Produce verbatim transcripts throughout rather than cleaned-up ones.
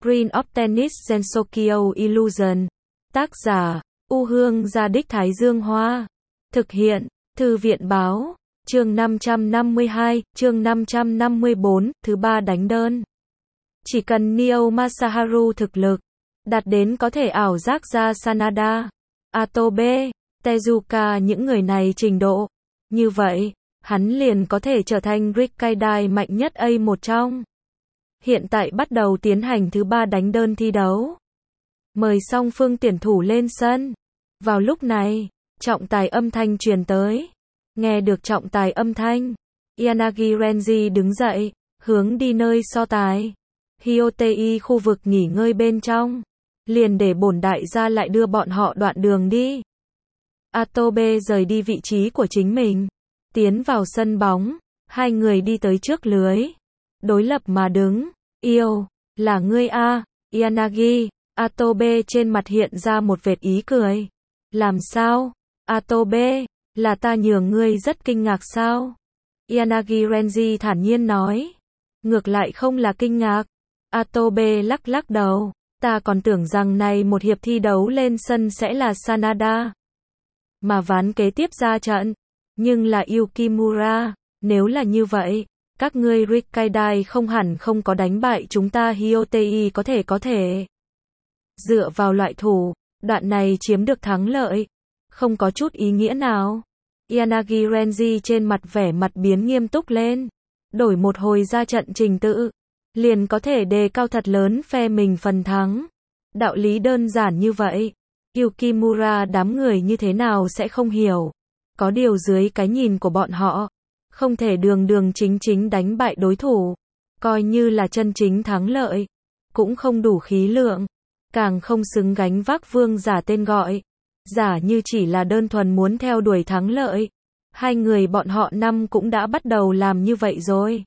Green of Tennis Gensokyo Illusion. Tác giả, U Hương Gia Đích Thái Dương Hoa. Thực hiện, Thư viện Báo. Chương năm trăm năm mươi hai, chương năm trăm năm mươi bốn, thứ ba đánh đơn. Chỉ cần Neo Masaharu thực lực đạt đến có thể ảo giác ra Sanada, Atobe, Tezuka những người này trình độ. Như vậy, hắn liền có thể trở thành Rikkaidai mạnh nhất A một trong. Hiện tại bắt đầu tiến hành thứ ba đánh đơn thi đấu. Mời song phương tuyển thủ lên sân. Vào lúc này, trọng tài âm thanh truyền tới. Nghe được trọng tài âm thanh, Yanagi Renji đứng dậy, hướng đi nơi so tài. Hyotei khu vực nghỉ ngơi bên trong. Liền để bổn đại gia lại đưa bọn họ đoạn đường đi. Atobe rời đi vị trí của chính mình. Tiến vào sân bóng. Hai người đi tới trước lưới. Đối lập mà đứng. Yêu, là ngươi a, Yanagi. Atobe trên mặt hiện ra một vệt ý cười. Làm sao? Atobe, là ta nhường ngươi rất kinh ngạc sao? Yanagi Renji thản nhiên nói. Ngược lại không là kinh ngạc. Atobe lắc lắc đầu. Ta còn tưởng rằng này một hiệp thi đấu lên sân sẽ là Sanada. Mà ván kế tiếp ra trận. Nhưng là Yukimura. Nếu là như vậy, các ngươi Rikkaidai không hẳn không có đánh bại chúng ta Hyotei có thể có thể. Dựa vào loại thủ, đoạn này chiếm được thắng lợi. Không có chút ý nghĩa nào. Yanagi Renji trên mặt vẻ mặt biến nghiêm túc lên. Đổi một hồi ra trận trình tự. Liền có thể đề cao thật lớn phe mình phần thắng. Đạo lý đơn giản như vậy. Yukimura đám người như thế nào sẽ không hiểu. Có điều dưới cái nhìn của bọn họ. Không thể đường đường chính chính đánh bại đối thủ. Coi như là chân chính thắng lợi. Cũng không đủ khí lượng. Càng không xứng gánh vác vương giả tên gọi. Giả như chỉ là đơn thuần muốn theo đuổi thắng lợi. Hai người bọn họ năm cũng đã bắt đầu làm như vậy rồi.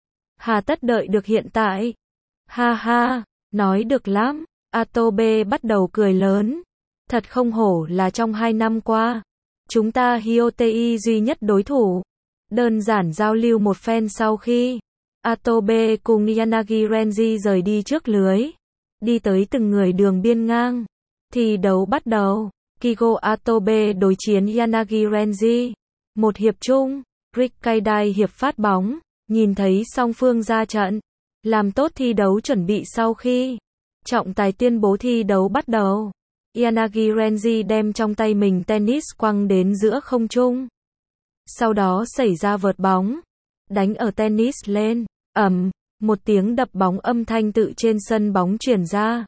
Hà tất đợi được hiện tại. Ha ha, nói được lắm. Atobe bắt đầu cười lớn. Thật không hổ là trong hai năm qua. Chúng ta Hyotei duy nhất đối thủ. Đơn giản giao lưu một phen sau khi Atobe cùng Yanagi Renji rời đi trước lưới. Đi tới từng người đường biên ngang. Thi đấu bắt đầu. Kigo Atobe đối chiến Yanagi Renji. Một hiệp chung. Rikkaidai hiệp phát bóng. Nhìn thấy song phương ra trận. Làm tốt thi đấu chuẩn bị sau khi trọng tài tuyên bố thi đấu bắt đầu. Yanagi Renji đem trong tay mình tennis quăng đến giữa không trung. Sau đó xảy ra vợt bóng. Đánh ở tennis lên. Ầm, một tiếng đập bóng âm thanh tự trên sân bóng truyền ra.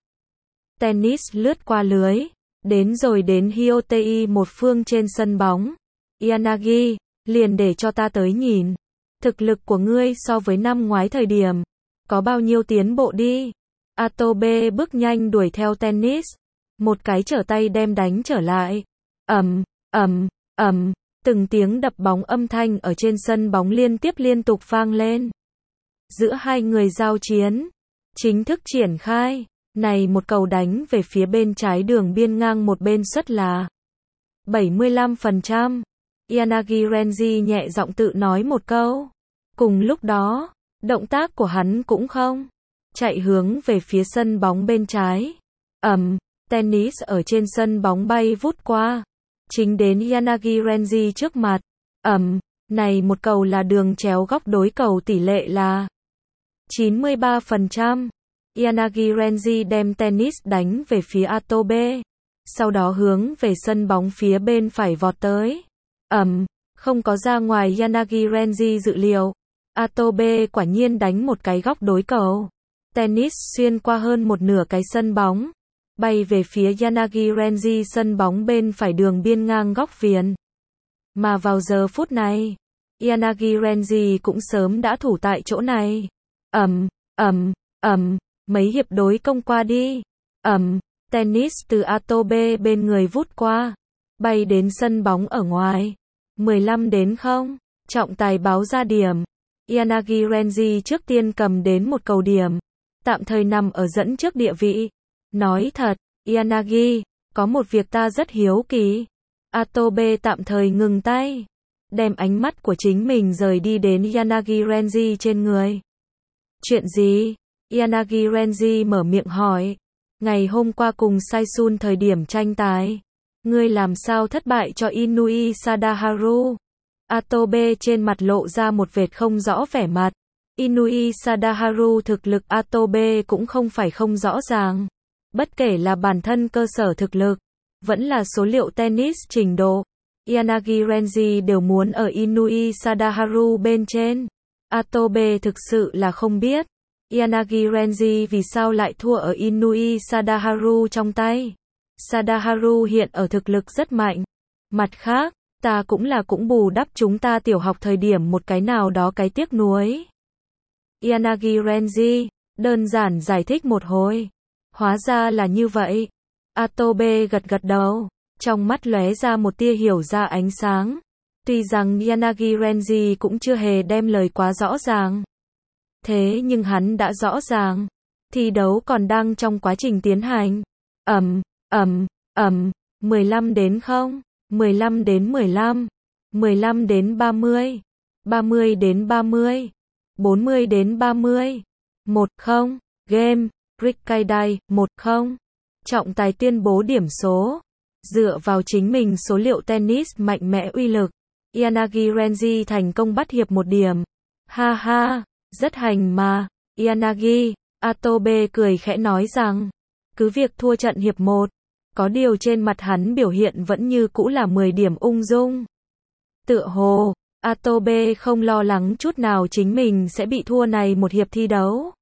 Tennis lướt qua lưới. Đến rồi đến Hyotei một phương trên sân bóng. Yanagi, liền để cho ta tới nhìn. Thực lực của ngươi so với năm ngoái thời điểm. Có bao nhiêu tiến bộ đi. Atobe bước nhanh đuổi theo tennis. Một cái trở tay đem đánh trở lại. Ầm, ầm, ầm. Từng tiếng đập bóng âm thanh ở trên sân bóng liên tiếp liên tục vang lên. Giữa hai người giao chiến. Chính thức triển khai. Này một cầu đánh về phía bên trái đường biên ngang một bên suất là bảy mươi lăm phần trăm. Yanagi Renji nhẹ giọng tự nói một câu. Cùng lúc đó, động tác của hắn cũng không chạy hướng về phía sân bóng bên trái. Ầm, tennis ở trên sân bóng bay vút qua. Chính đến Yanagi Renji trước mặt. Ầm, này một cầu là đường chéo góc đối cầu tỷ lệ là chín mươi ba phần trăm. Yanagi Renji đem tennis đánh về phía Atobe. Sau đó hướng về sân bóng phía bên phải vọt tới. Ầm, không có ra ngoài Yanagi Renji dự liệu. Atobe quả nhiên đánh một cái góc đối cầu. Tennis xuyên qua hơn một nửa cái sân bóng. Bay về phía Yanagi Renji sân bóng bên phải đường biên ngang góc viền. Mà vào giờ phút này, Yanagi Renji cũng sớm đã thủ tại chỗ này. Ầm, ầm, ầm, mấy hiệp đối công qua đi. Ầm, tennis từ Atobe bên người vút qua. Bay đến sân bóng ở ngoài. mười lăm đến không. Trọng tài báo ra điểm. Yanagi Renji trước tiên cầm đến một cầu điểm. Tạm thời nằm ở dẫn trước địa vị. Nói thật, Yanagi, có một việc ta rất hiếu kỳ. Atobe tạm thời ngừng tay. Đem ánh mắt của chính mình rời đi đến Yanagi Renji trên người. Chuyện gì? Yanagi Renji mở miệng hỏi. Ngày hôm qua cùng Saisun thời điểm tranh tài, ngươi làm sao thất bại cho Inui Sadaharu? Atobe trên mặt lộ ra một vệt không rõ vẻ mặt. Inui Sadaharu thực lực Atobe cũng không phải không rõ ràng. Bất kể là bản thân cơ sở thực lực, vẫn là số liệu tennis trình độ, Yanagi Renji đều muốn ở Inui Sadaharu bên trên. Atobe thực sự là không biết Yanagi Renji vì sao lại thua ở Inui Sadaharu trong tay. Sadaharu hiện ở thực lực rất mạnh. Mặt khác, ta cũng là cũng bù đắp chúng ta tiểu học thời điểm một cái nào đó cái tiếc nuối. Yanagi Renji đơn giản giải thích một hồi. Hóa ra là như vậy. Atobe gật gật đầu, trong mắt lóe ra một tia hiểu ra ánh sáng. Tuy rằng Yanagi Renji cũng chưa hề đem lời quá rõ ràng, thế nhưng hắn đã rõ ràng, thi đấu còn đang trong quá trình tiến hành. Ầm, ầm, ầm, mười lăm đến không, mười lăm đến mười lăm, mười lăm đến ba mươi, ba mươi đến ba mươi, bốn mươi đến ba mươi. một không, game, Rikkaidai, một không. Trọng tài tuyên bố điểm số. Dựa vào chính mình số liệu tennis mạnh mẽ uy lực, Yanagi Renji thành công bắt hiệp một điểm. Ha ha, rất hành mà, Yanagi. Atobe cười khẽ nói rằng, cứ việc thua trận hiệp một, có điều trên mặt hắn biểu hiện vẫn như cũ là mười điểm ung dung. Tựa hồ, Atobe không lo lắng chút nào chính mình sẽ bị thua này một hiệp thi đấu.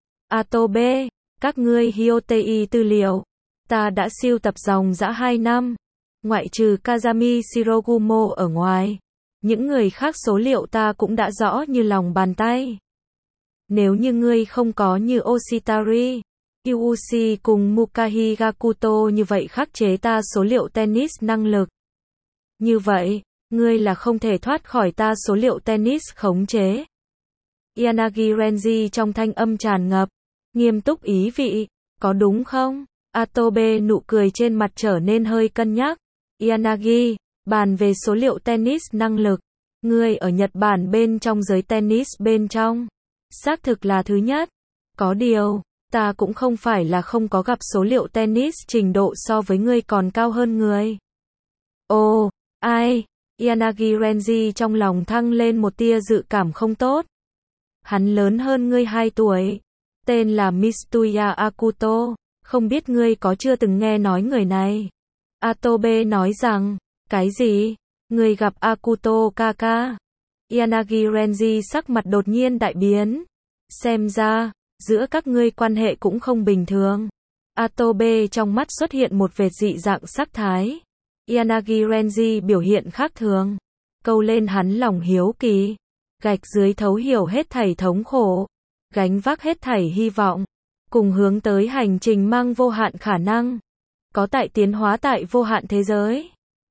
Atobe, các ngươi Hyotei tư liệu, ta đã siêu tập dòng dã hai năm, ngoại trừ Kazami Shirogumo ở ngoài, những người khác số liệu ta cũng đã rõ như lòng bàn tay. Nếu như ngươi không có như Oshitari, Iuuchi cùng Mukahi Gakuto như vậy khắc chế ta số liệu tennis năng lực, như vậy, ngươi là không thể thoát khỏi ta số liệu tennis khống chế. Yanagi Renji trong thanh âm tràn ngập nghiêm túc ý vị, có đúng không? Atobe nụ cười trên mặt trở nên hơi cân nhắc. Yanagi, bàn về số liệu tennis năng lực, ngươi ở Nhật Bản bên trong giới tennis bên trong, xác thực là thứ nhất. Có điều, ta cũng không phải là không có gặp số liệu tennis trình độ so với ngươi còn cao hơn người. Ồ, ai? Yanagi Renji trong lòng thăng lên một tia dự cảm không tốt. Hắn lớn hơn ngươi hai tuổi, tên là Mitsuya Akuto, không biết ngươi có chưa từng nghe nói người này. Atobe nói rằng, cái gì? Ngươi gặp Akuto Kaka? Yanagi Renji sắc mặt đột nhiên đại biến. Xem ra, giữa các ngươi quan hệ cũng không bình thường. Atobe trong mắt xuất hiện một vệt dị dạng sắc thái. Yanagi Renji biểu hiện khác thường, câu lên hắn lòng hiếu kỳ, gạch dưới thấu hiểu hết thảy thống khổ, gánh vác hết thảy hy vọng, cùng hướng tới hành trình mang vô hạn khả năng, có tại tiến hóa tại vô hạn thế giới.